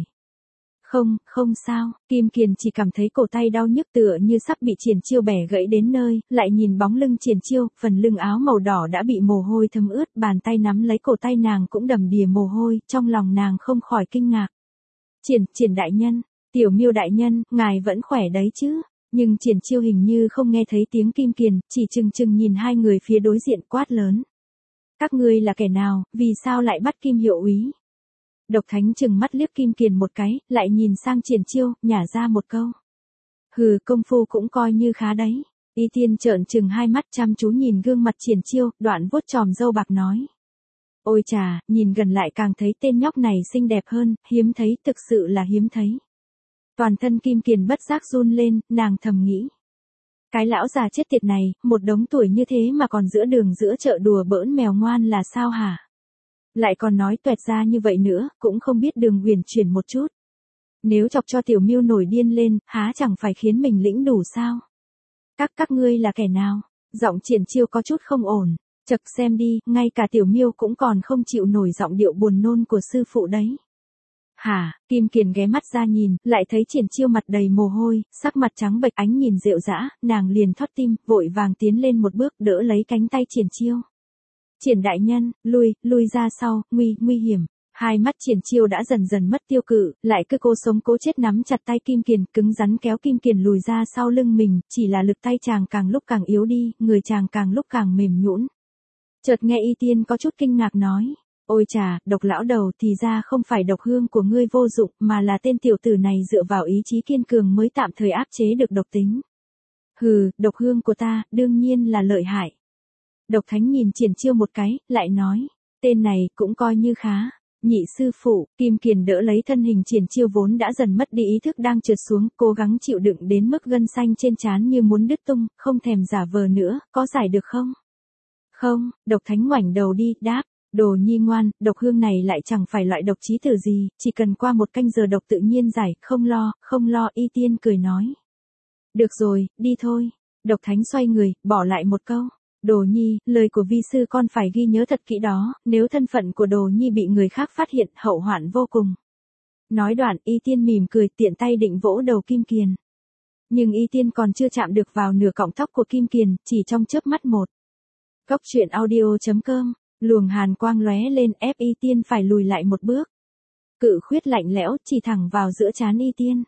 Không sao. Kim Kiền chỉ cảm thấy cổ tay đau nhức tựa như sắp bị Triển Chiêu bẻ gãy đến nơi, lại nhìn bóng lưng Triển Chiêu, phần lưng áo màu đỏ đã bị mồ hôi thấm ướt, bàn tay nắm lấy cổ tay nàng cũng đầm đìa mồ hôi, trong lòng nàng không khỏi kinh ngạc. Triển đại nhân, Tiểu Miêu đại nhân, ngài vẫn khỏe đấy chứ? Nhưng Triển Chiêu hình như không nghe thấy tiếng Kim Kiền, chỉ chừng nhìn hai người phía đối diện, quát lớn. Các ngươi là kẻ nào, vì sao lại bắt Kim hiệu úy? Độc Thánh chừng mắt liếc Kim Kiền một cái, lại nhìn sang Triển Chiêu, nhả ra một câu. Hừ, công phu cũng coi như khá đấy. Y Tiên trợn trừng hai mắt chăm chú nhìn gương mặt Triển Chiêu, đoạn vuốt chòm râu bạc nói. Ôi chà, nhìn gần lại càng thấy tên nhóc này xinh đẹp hơn, hiếm thấy, thực sự là hiếm thấy. Toàn thân Kim Kiền bất giác run lên, nàng thầm nghĩ. Cái lão già chết tiệt này, một đống tuổi như thế mà còn giữa đường giữa chợ đùa bỡn mèo ngoan là sao hả? Lại còn nói tuẹt ra như vậy nữa, cũng không biết đường huyền chuyển một chút. Nếu chọc cho Tiểu Miêu nổi điên lên, há chẳng phải khiến mình lĩnh đủ sao? Các ngươi là kẻ nào? Giọng Triển Chiêu có chút không ổn. Chậc xem đi, ngay cả Tiểu Miêu cũng còn không chịu nổi giọng điệu buồn nôn của sư phụ đấy. Hả? Kim Kiền ghé mắt ra nhìn, lại thấy Triển Chiêu mặt đầy mồ hôi, sắc mặt trắng bệch, ánh nhìn rệu rã, nàng liền thót tim, vội vàng tiến lên một bước, đỡ lấy cánh tay Triển Chiêu. Triển đại nhân, lui ra sau, nguy hiểm. Hai mắt Triển Chiêu đã dần mất tiêu cự, lại cứ cố sống cố chết nắm chặt tay Kim Kiền, cứng rắn kéo Kim Kiền lùi ra sau lưng mình, chỉ là lực tay chàng càng lúc càng yếu đi, người chàng càng lúc càng mềm nhũn. Chợt nghe Y Tiên có chút kinh ngạc nói. Ôi chà, Độc lão đầu, thì ra không phải độc hương của ngươi vô dụng, mà là tên tiểu tử này dựa vào ý chí kiên cường mới tạm thời áp chế được độc tính. Hừ, độc hương của ta, đương nhiên là lợi hại. Độc Thánh nhìn Triển Chiêu một cái, lại nói. Tên này cũng coi như khá. Nhị sư phụ, Kim Kiền đỡ lấy thân hình Triển Chiêu vốn đã dần mất đi ý thức đang trượt xuống, cố gắng chịu đựng đến mức gân xanh trên trán như muốn đứt tung, không thèm giả vờ nữa, có giải được không? Không, Độc Thánh ngoảnh đầu đi, đáp. Đồ nhi ngoan, độc hương này lại chẳng phải loại độc chí tử gì, chỉ cần qua 1 canh giờ độc tự nhiên giải, không lo, Y Tiên cười nói. Được rồi, đi thôi. Độc Thánh xoay người, bỏ lại một câu. Đồ nhi, lời của vi sư con phải ghi nhớ thật kỹ đó, nếu thân phận của đồ nhi bị người khác phát hiện, hậu hoạn vô cùng. Nói đoạn, Y Tiên mỉm cười, tiện tay định vỗ đầu Kim Kiền. Nhưng Y Tiên còn chưa chạm được vào nửa cọng tóc của Kim Kiền, chỉ trong chớp mắt một. Cốc truyện audio.com, luồng hàn quang lóe lên ép Y Tiên phải lùi lại một bước. Cự khuyết lạnh lẽo chỉ thẳng vào giữa trán Y Tiên.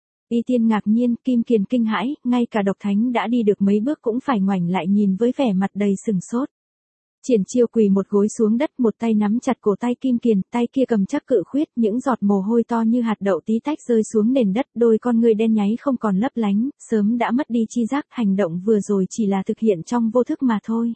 Y Tiên ngạc nhiên, Kim Kiền kinh hãi, ngay cả Độc Thánh đã đi được mấy bước cũng phải ngoảnh lại nhìn với vẻ mặt đầy sừng sốt. Triển Chiêu quỳ một gối xuống đất, một tay nắm chặt cổ tay Kim Kiền, tay kia cầm chắc cự khuyết, những giọt mồ hôi to như hạt đậu tí tách rơi xuống nền đất, đôi con ngươi đen nháy không còn lấp lánh, sớm đã mất đi chi giác, hành động vừa rồi chỉ là thực hiện trong vô thức mà thôi.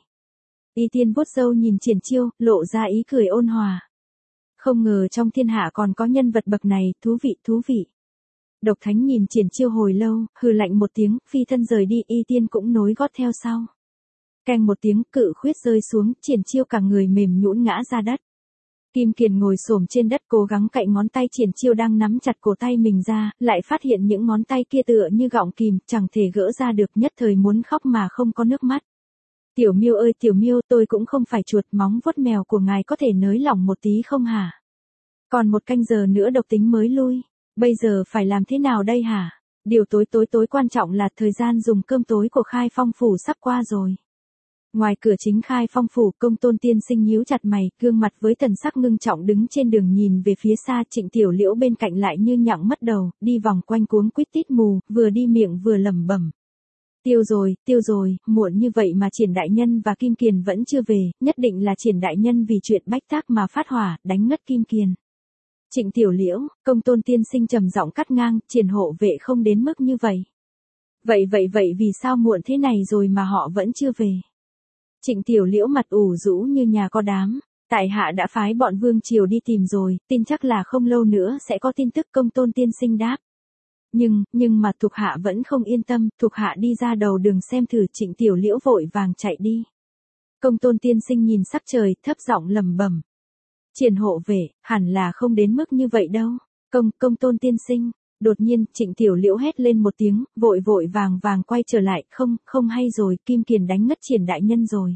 Y Tiên vuốt râu nhìn Triển Chiêu, lộ ra ý cười ôn hòa. Không ngờ trong thiên hạ còn có nhân vật bậc này, thú vị. Độc Thánh nhìn Triển Chiêu hồi lâu, hừ lạnh một tiếng, phi thân rời đi, Y Tiên cũng nối gót theo sau. Keng một tiếng, cự khuyết rơi xuống, Triển Chiêu cả người mềm nhũn ngã ra đất. Kim Kiền ngồi xổm trên đất cố gắng cạy ngón tay Triển Chiêu đang nắm chặt cổ tay mình ra, lại phát hiện những ngón tay kia tựa như gọng kìm, chẳng thể gỡ ra được, nhất thời muốn khóc mà không có nước mắt. Tiểu Miêu ơi Tiểu Miêu, tôi cũng không phải chuột, móng vuốt mèo của ngài có thể nới lỏng một tí không hả? Còn 1 canh giờ nữa độc tính mới lui. Bây giờ phải làm thế nào đây hả? Điều tối quan trọng là thời gian dùng cơm tối của Khai Phong phủ sắp qua rồi. Ngoài cửa chính Khai Phong phủ, Công Tôn Tiên Sinh nhíu chặt mày, gương mặt với thần sắc ngưng trọng đứng trên đường nhìn về phía xa, Trịnh Tiểu Liễu bên cạnh lại như nhặng mất đầu, đi vòng quanh cuống quýt tít mù, vừa đi miệng vừa lẩm bẩm. Tiêu rồi, muộn như vậy mà Triển đại nhân và Kim Kiền vẫn chưa về, nhất định là Triển đại nhân vì chuyện bách tác mà phát hỏa, đánh ngất Kim Kiền. Trịnh Tiểu Liễu, Công Tôn Tiên Sinh trầm giọng cắt ngang, Triển hộ vệ không đến mức như vậy. Vậy vì sao muộn thế này rồi mà họ vẫn chưa về? Trịnh Tiểu Liễu mặt ủ rũ như nhà có đám, tại hạ đã phái bọn Vương Triều đi tìm rồi, tin chắc là không lâu nữa sẽ có tin tức, Công Tôn Tiên Sinh đáp. Nhưng mà thuộc hạ vẫn không yên tâm, thuộc hạ đi ra đầu đường xem thử. Trịnh Tiểu Liễu vội vàng chạy đi. Công Tôn Tiên Sinh nhìn sắc trời, thấp giọng lẩm bẩm. Triển hộ vệ, hẳn là không đến mức như vậy đâu. Công Tôn Tiên Sinh. Đột nhiên, Trịnh Tiểu Liễu hét lên một tiếng, vội vàng quay trở lại, không hay rồi, Kim Kiền đánh ngất Triển đại nhân rồi.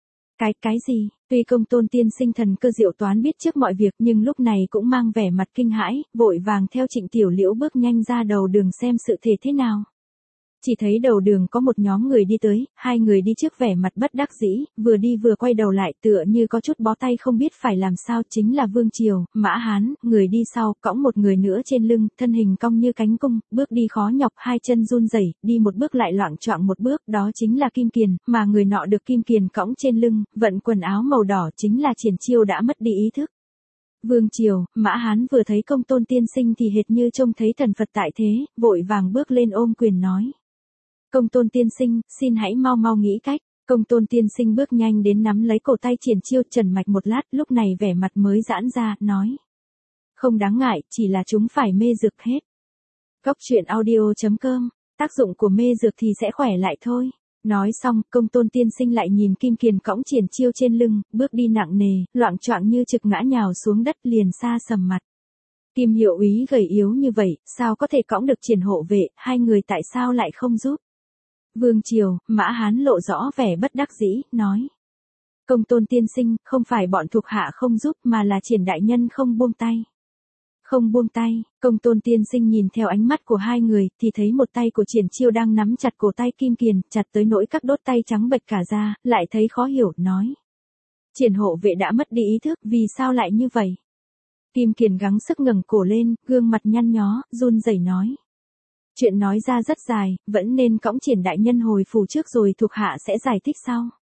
Cái gì? Tuy Công Tôn Tiên Sinh thần cơ diệu toán biết trước mọi việc, nhưng lúc này cũng mang vẻ mặt kinh hãi, vội vàng theo Trịnh Tiểu Liễu bước nhanh ra đầu đường xem sự thể thế nào. Chỉ thấy đầu đường có một nhóm người đi tới, 2 người đi trước vẻ mặt bất đắc dĩ, vừa đi vừa quay đầu lại, tựa như có chút bó tay không biết phải làm sao, chính là Vương Triều, Mã Hán, người đi sau, cõng một người nữa trên lưng, thân hình cong như cánh cung, bước đi khó nhọc, 2 chân run rẩy, đi một bước lại loạng choạng một bước, đó chính là Kim Kiền, mà người nọ được Kim Kiền cõng trên lưng, vận quần áo màu đỏ chính là Triển Chiêu đã mất đi ý thức. Vương Triều, Mã Hán vừa thấy Công Tôn Tiên Sinh thì hệt như trông thấy thần Phật tại thế, vội vàng bước lên ôm quyền nói. Công Tôn Tiên Sinh, xin hãy mau nghĩ cách. Công Tôn Tiên Sinh bước nhanh đến nắm lấy cổ tay Triển Chiêu, trần mạch một lát, lúc này vẻ mặt mới giãn ra, nói. Không đáng ngại, chỉ là chúng phải mê dược hết. Cốc truyện audio.com, tác dụng của mê dược thì sẽ khỏe lại thôi. Nói xong, Công Tôn Tiên Sinh lại nhìn Kim Kiền cõng Triển Chiêu trên lưng, bước đi nặng nề, loạng choạng như trực ngã nhào xuống đất, liền xa sầm mặt. Kim Hiệu úy gầy yếu như vậy, sao có thể cõng được Triển hộ vệ, 2 người tại sao lại không giúp? Vương Triều, Mã Hán lộ rõ vẻ bất đắc dĩ, nói. Công Tôn Tiên Sinh, không phải bọn thuộc hạ không giúp mà là Triển đại nhân không buông tay. Không buông tay, Công Tôn Tiên Sinh nhìn theo ánh mắt của 2 người, thì thấy một tay của Triển Chiêu đang nắm chặt cổ tay Kim Kiền, chặt tới nỗi các đốt tay trắng bệch cả ra, lại thấy khó hiểu, nói. Triển hộ vệ đã mất đi ý thức, vì sao lại như vậy? Kim Kiền gắng sức ngẩng cổ lên, gương mặt nhăn nhó, run rẩy nói. Chuyện nói ra rất dài, vẫn nên cõng Triển đại nhân hồi phủ trước rồi thuộc hạ sẽ giải thích sau.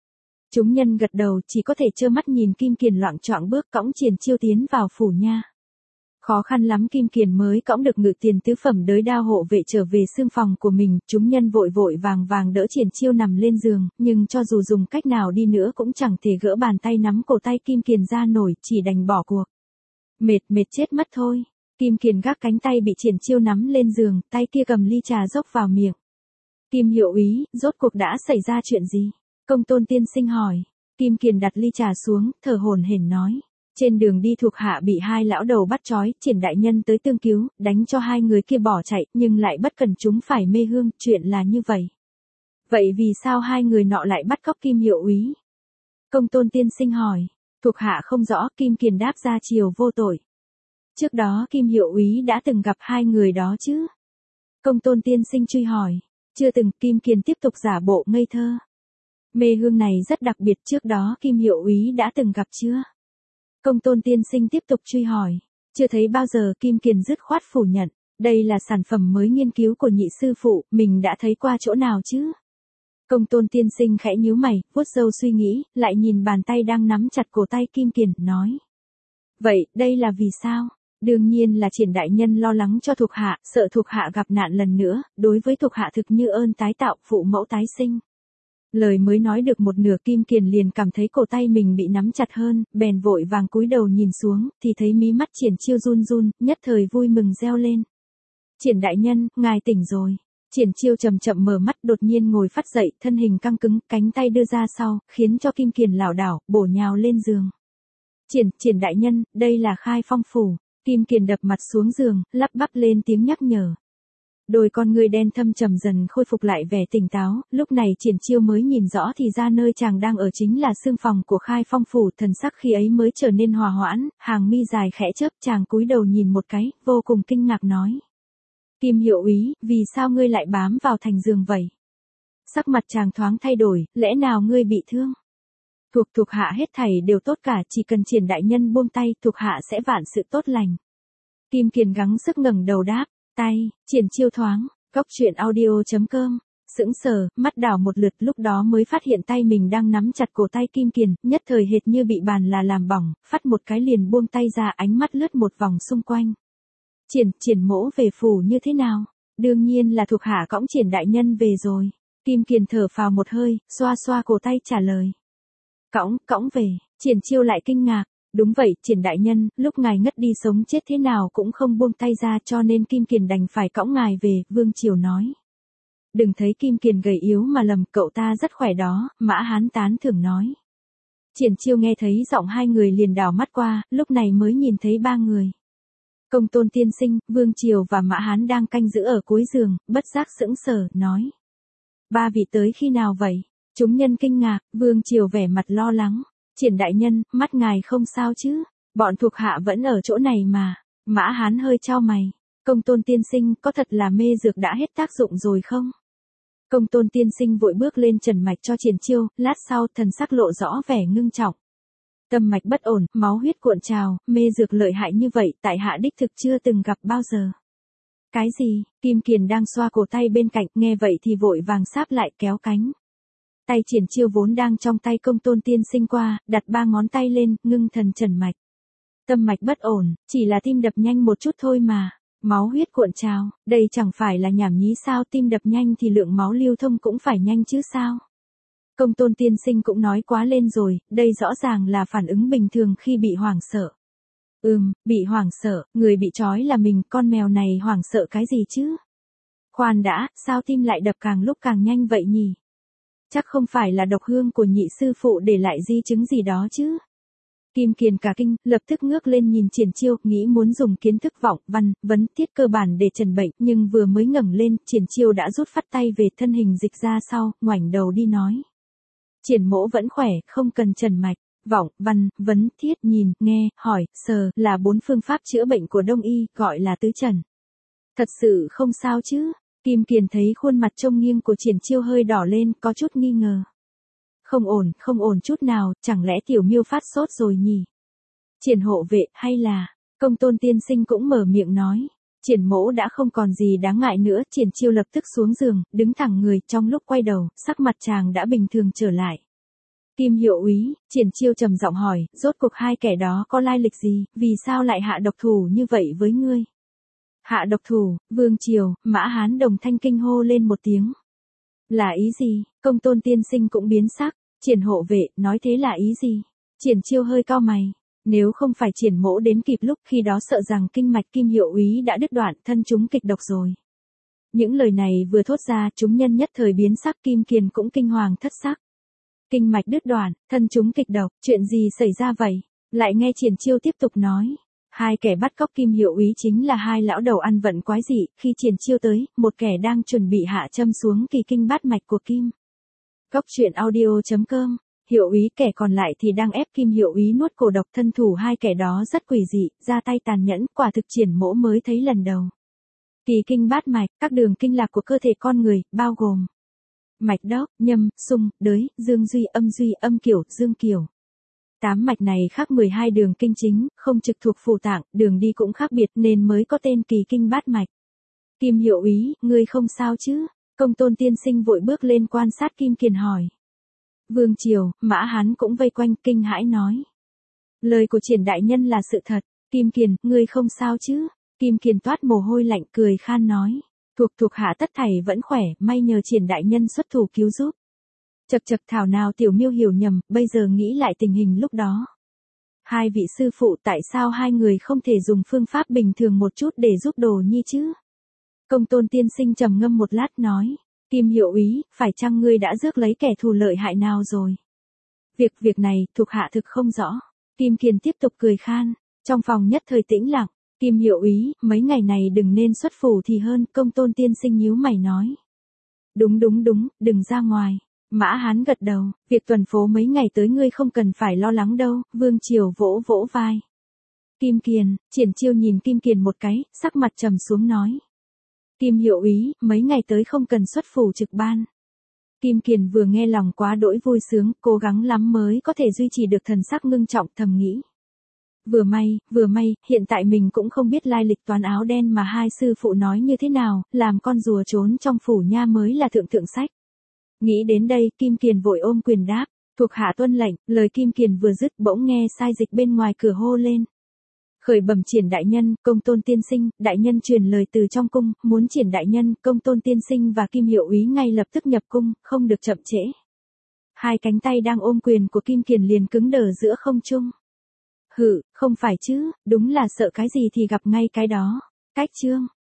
Chúng nhân gật đầu chỉ có thể trơ mắt nhìn Kim Kiền loạng choạng bước cõng Triển Chiêu tiến vào phủ nha. Khó khăn lắm Kim Kiền mới cõng được ngự tiền tứ phẩm đới đao hộ vệ trở về xương phòng của mình, chúng nhân vội vội vàng vàng đỡ Triển Chiêu nằm lên giường, nhưng cho dù dùng cách nào đi nữa cũng chẳng thể gỡ bàn tay nắm cổ tay Kim Kiền ra nổi, chỉ đành bỏ cuộc. Mệt chết mất thôi. Kim Kiền gác cánh tay bị Triển Chiêu nắm lên giường, tay kia cầm ly trà dốc vào miệng. Kim hiệu úy, rốt cuộc đã xảy ra chuyện gì? Công tôn tiên sinh hỏi. Kim Kiền đặt ly trà xuống, thở hổn hển nói. Trên đường đi thuộc hạ bị hai lão đầu bắt trói, Triển đại nhân tới tương cứu, đánh cho hai người kia bỏ chạy, nhưng lại bất cẩn chúng phải mê hương, chuyện là như vậy. Vậy vì sao hai người nọ lại bắt cóc Kim hiệu úy? Công tôn tiên sinh hỏi. Thuộc hạ không rõ, Kim Kiền đáp ra chiều vô tội. Trước đó Kim hiệu úy đã từng gặp hai người đó chứ? Công tôn tiên sinh truy hỏi. Chưa từng. Kim Kiền tiếp tục giả bộ ngây thơ. Mê hương này rất đặc biệt, trước đó Kim hiệu úy đã từng gặp chưa? Công tôn tiên sinh tiếp tục truy hỏi. Chưa thấy bao giờ. Kim Kiền dứt khoát phủ nhận. Đây là sản phẩm mới nghiên cứu của nhị sư phụ, mình đã thấy qua chỗ nào chứ? Công tôn tiên sinh khẽ nhíu mày, vuốt râu suy nghĩ, lại nhìn bàn tay đang nắm chặt cổ tay Kim Kiền, nói. Vậy, đây là vì sao? Đương nhiên là Triển đại nhân lo lắng cho thuộc hạ, sợ thuộc hạ gặp nạn lần nữa, đối với thuộc hạ thực như ơn tái tạo, phụ mẫu tái sinh. Lời mới nói được một nửa Kim Kiền liền cảm thấy cổ tay mình bị nắm chặt hơn, bèn vội vàng cúi đầu nhìn xuống, thì thấy mí mắt Triển Chiêu run run, nhất thời vui mừng reo lên. Triển đại nhân, ngài tỉnh rồi. Triển Chiêu chậm chậm mở mắt, đột nhiên ngồi phắt dậy, thân hình căng cứng, cánh tay đưa ra sau, khiến cho Kim Kiền lảo đảo, bổ nhào lên giường. Triển đại nhân, đây là Khai Phong phủ. Kim Kiền đập mặt xuống giường, lắp bắp lên tiếng nhắc nhở. Đôi con người đen thâm trầm dần khôi phục lại vẻ tỉnh táo, lúc này Triển Chiêu mới nhìn rõ thì ra nơi chàng đang ở chính là xương phòng của Khai Phong phủ, thần sắc khi ấy mới trở nên hòa hoãn, hàng mi dài khẽ chớp, chàng cúi đầu nhìn một cái, vô cùng kinh ngạc nói. Kim hiệu úy, vì sao ngươi lại bám vào thành giường vậy? Sắc mặt chàng thoáng thay đổi, lẽ nào ngươi bị thương? Thuộc hạ hết thảy đều tốt cả, chỉ cần Triển đại nhân buông tay, thuộc hạ sẽ vạn sự tốt lành. Kim Kiền gắng sức ngẩng đầu đáp, tay. Triển Chiêu thoáng, goctruyện.audio.com, sững sờ, mắt đảo một lượt, lúc đó mới phát hiện tay mình đang nắm chặt cổ tay Kim Kiền, nhất thời hệt như bị bàn là làm bỏng, phắt một cái liền buông tay ra, ánh mắt lướt một vòng xung quanh. Triển mỗ về phủ như thế nào? Đương nhiên là thuộc hạ cõng Triển đại nhân về rồi. Kim Kiền thở phào một hơi, xoa xoa cổ tay trả lời. Cõng về. Triển Chiêu lại kinh ngạc. Đúng vậy, Triển đại nhân, lúc ngài ngất đi sống chết thế nào cũng không buông tay ra, cho nên Kim Kiền đành phải cõng ngài về, Vương Triều nói. Đừng thấy Kim Kiền gầy yếu mà lầm, cậu ta rất khỏe đó, Mã Hán tán thưởng nói. Triển Chiêu nghe thấy giọng hai người liền đảo mắt qua, lúc này mới nhìn thấy ba người. Công tôn tiên sinh, Vương Triều và Mã Hán đang canh giữ ở cuối giường, bất giác sững sờ, nói. Ba vị tới khi nào vậy? Chúng nhân kinh ngạc, Vương Triều vẻ mặt lo lắng. Triển đại nhân, mắt ngài không sao chứ? Bọn thuộc hạ vẫn ở chỗ này mà. Mã Hán hơi chau mày. Công tôn tiên sinh, có thật là mê dược đã hết tác dụng rồi không? Công tôn tiên sinh vội bước lên trần mạch cho Triển Chiêu, lát sau thần sắc lộ rõ vẻ ngưng trọng. Tâm mạch bất ổn, máu huyết cuộn trào, mê dược lợi hại như vậy, tại hạ đích thực chưa từng gặp bao giờ. Cái gì? Kim Kiền đang xoa cổ tay bên cạnh, nghe vậy thì vội vàng sáp lại kéo cánh. Tay Triển Chiêu vốn đang trong tay công tôn tiên sinh qua, đặt ba ngón tay lên, ngưng thần trần mạch. Tâm mạch bất ổn, chỉ là tim đập nhanh một chút thôi mà. Máu huyết cuộn trào, đây chẳng phải là nhảm nhí sao, tim đập nhanh thì lượng máu lưu thông cũng phải nhanh chứ sao. Công tôn tiên sinh cũng nói quá lên rồi, đây rõ ràng là phản ứng bình thường khi bị hoảng sợ. Bị hoảng sợ, người bị trói là mình, con mèo này hoảng sợ cái gì chứ? Khoan đã, sao tim lại đập càng lúc càng nhanh vậy nhỉ? Chắc không phải là độc hương của nhị sư phụ để lại di chứng gì đó chứ? Kim Kiền cả kinh, lập tức ngước lên nhìn Triển Chiêu, nghĩ muốn dùng kiến thức vọng, văn, vấn tiết cơ bản để trần bệnh, nhưng vừa mới ngẩng lên, Triển Chiêu đã rút phát tay về, thân hình dịch ra sau, ngoảnh đầu đi nói. Triển mỗ vẫn khỏe, không cần trần mạch. Vọng, văn, vấn, thiết, nhìn, nghe, hỏi, sờ, là 4 phương pháp chữa bệnh của Đông y, gọi là tứ trần. Thật sự không sao chứ? Kim Kiền thấy khuôn mặt trông nghiêng của Triển Chiêu hơi đỏ lên, có chút nghi ngờ. Không ổn chút nào, chẳng lẽ tiểu miêu phát sốt rồi nhỉ? Triển hộ vệ, hay là, công tôn tiên sinh cũng mở miệng nói. Triển mỗ đã không còn gì đáng ngại nữa, Triển Chiêu lập tức xuống giường, đứng thẳng người, trong lúc quay đầu, sắc mặt chàng đã bình thường trở lại. Kim hiệu úy, Triển Chiêu trầm giọng hỏi, rốt cuộc hai kẻ đó có lai lịch gì, vì sao lại hạ độc thủ như vậy với ngươi? Hạ độc thủ, Vương Triều, Mã Hán đồng thanh kinh hô lên một tiếng. Là ý gì? Công tôn tiên sinh cũng biến sắc. Triển hộ vệ, nói thế là ý gì? Triển Chiêu hơi cau mày. Nếu không phải Triển mỗ đến kịp lúc, khi đó sợ rằng kinh mạch Kim hiệu úy đã đứt đoạn, thân chúng kịch độc rồi. Những lời này vừa thốt ra, chúng nhân nhất thời biến sắc, Kim Kiền cũng kinh hoàng thất sắc. Kinh mạch đứt đoạn, thân chúng kịch độc, chuyện gì xảy ra vậy? Lại nghe Triển Chiêu tiếp tục nói. Hai kẻ bắt cóc Kim hiệu úy chính là hai lão đầu ăn vận quái dị, khi Triển Chiêu tới, một kẻ đang chuẩn bị hạ châm xuống kỳ kinh bát mạch của Kim. Cốc truyện audio.com, hiệu úy kẻ còn lại thì đang ép Kim hiệu úy nuốt cổ độc, thân thủ hai kẻ đó rất quỷ dị, ra tay tàn nhẫn, quả thực Triển mỗ mới thấy lần đầu. Kỳ kinh bát mạch, các đường kinh lạc của cơ thể con người, bao gồm mạch đốc, nhâm, xung, đới, dương duy, âm kiểu, dương kiểu. 8 mạch này khác 12 đường kinh chính, không trực thuộc phủ tạng, đường đi cũng khác biệt nên mới có tên kỳ kinh bát mạch. Kim hiệu úy, ngươi không sao chứ? Công tôn tiên sinh vội bước lên quan sát Kim Kiền hỏi. Vương Triều, Mã Hán cũng vây quanh kinh hãi nói. Lời của Triển đại nhân là sự thật. Kim Kiền, ngươi không sao chứ? Kim Kiền toát mồ hôi lạnh cười khan nói. Thuộc hạ tất thảy vẫn khỏe, may nhờ Triển đại nhân xuất thủ cứu giúp. Chật thảo nào tiểu miêu hiểu nhầm, bây giờ nghĩ lại tình hình lúc đó. Hai vị sư phụ tại sao hai người không thể dùng phương pháp bình thường một chút để giúp đồ nhi chứ? Công tôn tiên sinh trầm ngâm một lát nói. Kim hiệu úy, phải chăng ngươi đã rước lấy kẻ thù lợi hại nào rồi? Việc này, thuộc hạ thực không rõ. Kim Kiền tiếp tục cười khan. Trong phòng nhất thời tĩnh lặng. Kim hiệu úy, mấy ngày này đừng nên xuất phủ thì hơn, công tôn tiên sinh nhíu mày nói. Đúng, đừng ra ngoài. Mã Hán gật đầu, việc tuần phố mấy ngày tới ngươi không cần phải lo lắng đâu, Vương Triều vỗ vai. Kim Kiền, Triển Chiêu nhìn Kim Kiền một cái, sắc mặt trầm xuống nói. Kim hiệu úy, mấy ngày tới không cần xuất phủ trực ban. Kim Kiền vừa nghe lòng quá đỗi vui sướng, cố gắng lắm mới có thể duy trì được thần sắc ngưng trọng, thầm nghĩ. Vừa may, hiện tại mình cũng không biết lai lịch toán áo đen mà hai sư phụ nói như thế nào, làm con rùa trốn trong phủ nha mới là thượng sách. Nghĩ đến đây, Kim Kiền vội ôm quyền đáp, thuộc hạ tuân lệnh, lời Kim Kiền vừa dứt bỗng nghe sai dịch bên ngoài cửa hô lên. Khởi bẩm Triển đại nhân, công tôn tiên sinh, đại nhân truyền lời từ trong cung, muốn Triển đại nhân, công tôn tiên sinh và Kim hiệu úy ngay lập tức nhập cung, không được chậm trễ. Hai cánh tay đang ôm quyền của Kim Kiền liền cứng đờ giữa không trung. Không phải chứ, đúng là sợ cái gì thì gặp ngay cái đó. Cách chương.